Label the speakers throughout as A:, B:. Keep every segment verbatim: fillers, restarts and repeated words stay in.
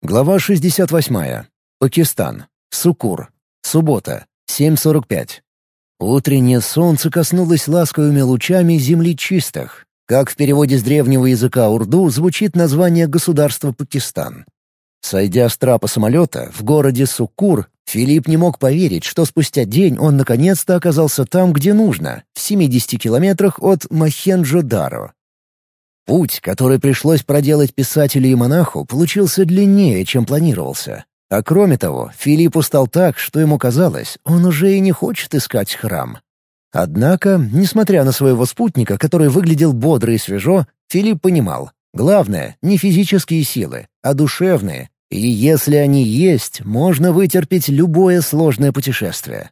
A: Глава шестьдесят восьмая. Пакистан. Суккур. Суббота. семь сорок пять. Утреннее солнце коснулось ласковыми лучами земли чистых. Как в переводе с древнего языка урду звучит название государства Пакистан. Сойдя с трапа самолета в городе Суккур, Филипп не мог поверить, что спустя день он наконец-то оказался там, где нужно, в семидесяти километрах от Мохенджо-Даро. Путь, который пришлось проделать писателю и монаху, получился длиннее, чем планировался. А кроме того, Филипп устал так, что ему казалось, он уже и не хочет искать храм. Однако, несмотря на своего спутника, который выглядел бодро и свежо, Филипп понимал, главное — не физические силы, а душевные, и если они есть, можно вытерпеть любое сложное путешествие.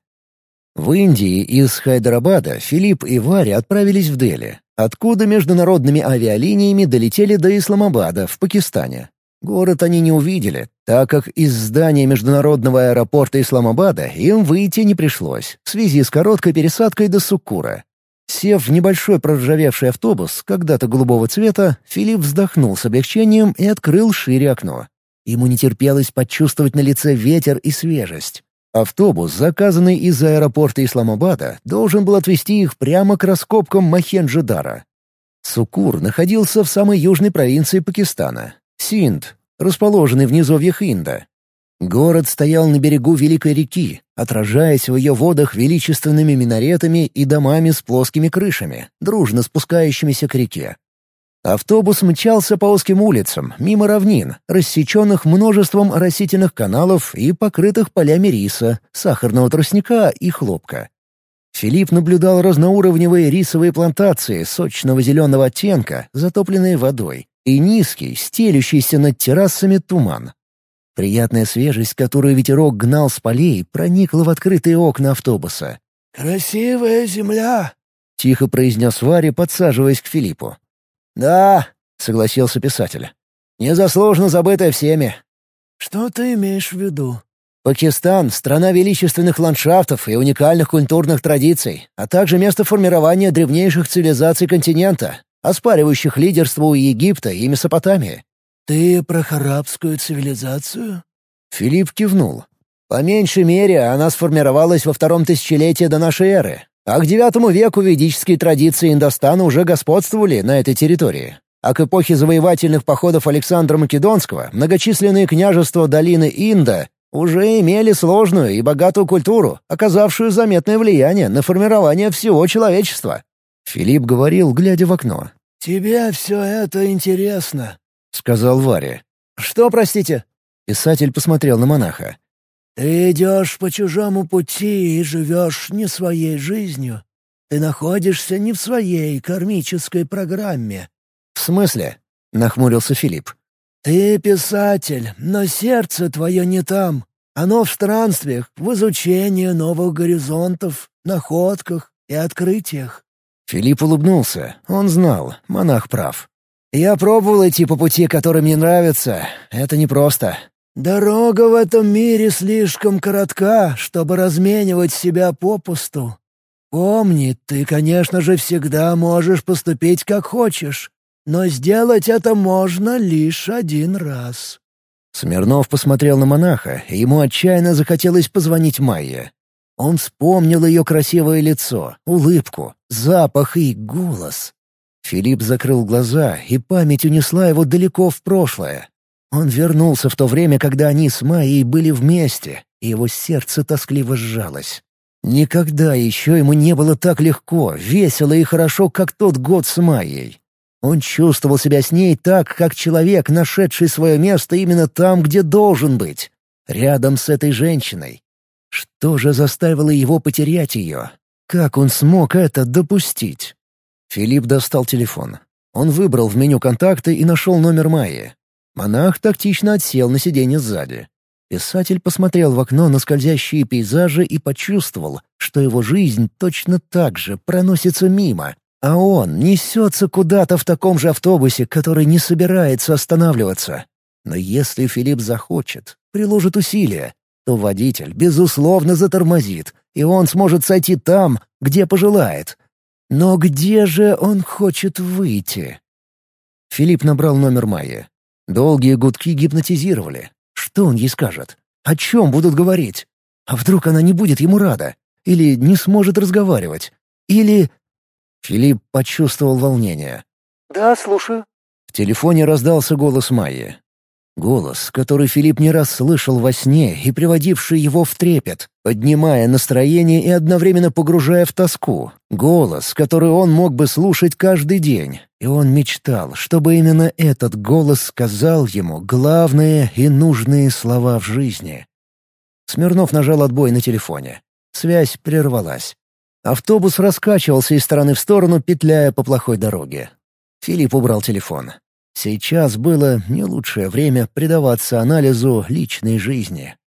A: В Индии из Хайдарабада Филипп и Варя отправились в Дели, откуда международными авиалиниями долетели до Исламабада в Пакистане. Город они не увидели, так как из здания международного аэропорта Исламабада им выйти не пришлось, в связи с короткой пересадкой до Суккура. Сев в небольшой проржавевший автобус, когда-то голубого цвета, Филипп вздохнул с облегчением и открыл шире окно. Ему не терпелось почувствовать на лице ветер и свежесть. Автобус, заказанный из аэропорта Исламабада, должен был отвезти их прямо к раскопкам Мохенджо-Даро. Суккур находился в самой южной провинции Пакистана — Синд, расположенный в низовьях Инда. Город стоял на берегу великой реки, отражаясь в ее водах величественными минаретами и домами с плоскими крышами, дружно спускающимися к реке. Автобус мчался по узким улицам, мимо равнин, рассеченных множеством растительных каналов и покрытых полями риса, сахарного тростника и хлопка. Филипп наблюдал разноуровневые рисовые плантации сочного зеленого оттенка, затопленные водой, и низкий, стелющийся над террасами туман. Приятная свежесть, которую ветерок гнал с полей, проникла в открытые окна автобуса.
B: «Красивая земля!»
A: — тихо произнес Варя, подсаживаясь к Филиппу. «Да», — согласился писатель. «Незаслуженно забытая всеми».
B: «Что ты имеешь в виду?»
A: «Пакистан — страна величественных ландшафтов и уникальных культурных традиций, а также место формирования древнейших цивилизаций континента, оспаривающих лидерство у Египта и Месопотамии».
B: «Ты про арабскую цивилизацию?»
A: Филипп кивнул. «По меньшей мере, она сформировалась во втором тысячелетии до нашей эры. А к девятому веку ведические традиции Индостана уже господствовали на этой территории. А к эпохе завоевательных походов Александра Македонского многочисленные княжества долины Инда уже имели сложную и богатую культуру, оказавшую заметное влияние на формирование всего человечества». Филипп говорил, глядя в окно.
B: «Тебе все это интересно»,
A: — сказал Варя. «Что, простите?» Писатель посмотрел на монаха.
B: «Ты идешь по чужому пути и живешь не своей жизнью. Ты находишься не в своей кармической программе».
A: «В смысле?» — нахмурился Филипп.
B: «Ты писатель, но сердце твое не там. Оно в странствиях, в изучении новых горизонтов, находках и открытиях».
A: Филипп улыбнулся. Он знал, монах прав. «Я пробовал идти по пути, который мне нравится. Это непросто».
B: «Дорога в этом мире слишком коротка, чтобы разменивать себя попусту. Помни, ты, конечно же, всегда можешь поступить как хочешь, но сделать это можно лишь один раз».
A: Смирнов посмотрел на монаха, и ему отчаянно захотелось позвонить Майе. Он вспомнил ее красивое лицо, улыбку, запах и голос. Филипп закрыл глаза, и память унесла его далеко в прошлое. Он вернулся в то время, когда они с Майей были вместе, и его сердце тоскливо сжалось. Никогда еще ему не было так легко, весело и хорошо, как тот год с Майей. Он чувствовал себя с ней так, как человек, нашедший свое место именно там, где должен быть, рядом с этой женщиной. Что же заставило его потерять ее? Как он смог это допустить? Филипп достал телефон. Он выбрал в меню контакты и нашел номер Майи. Монах тактично отсел на сиденье сзади. Писатель посмотрел в окно на скользящие пейзажи и почувствовал, что его жизнь точно так же проносится мимо, а он несется куда-то в таком же автобусе, который не собирается останавливаться. Но если Филипп захочет, приложит усилия, то водитель, безусловно, затормозит, и он сможет сойти там, где пожелает. Но где же он хочет выйти? Филипп набрал номер Майи. Долгие гудки гипнотизировали. Что он ей скажет? О чем будут говорить? А вдруг она не будет ему рада? Или не сможет разговаривать? Или... Филипп почувствовал волнение.
B: «Да, слушаю».
A: В телефоне раздался голос Майи. Голос, который Филипп не раз слышал во сне и приводивший его в трепет, поднимая настроение и одновременно погружая в тоску. Голос, который он мог бы слушать каждый день. И он мечтал, чтобы именно этот голос сказал ему главные и нужные слова в жизни. Смирнов нажал отбой на телефоне. Связь прервалась. Автобус раскачивался из стороны в сторону, петляя по плохой дороге. Филипп убрал телефон. Сейчас было не лучшее время предаваться анализу личной жизни.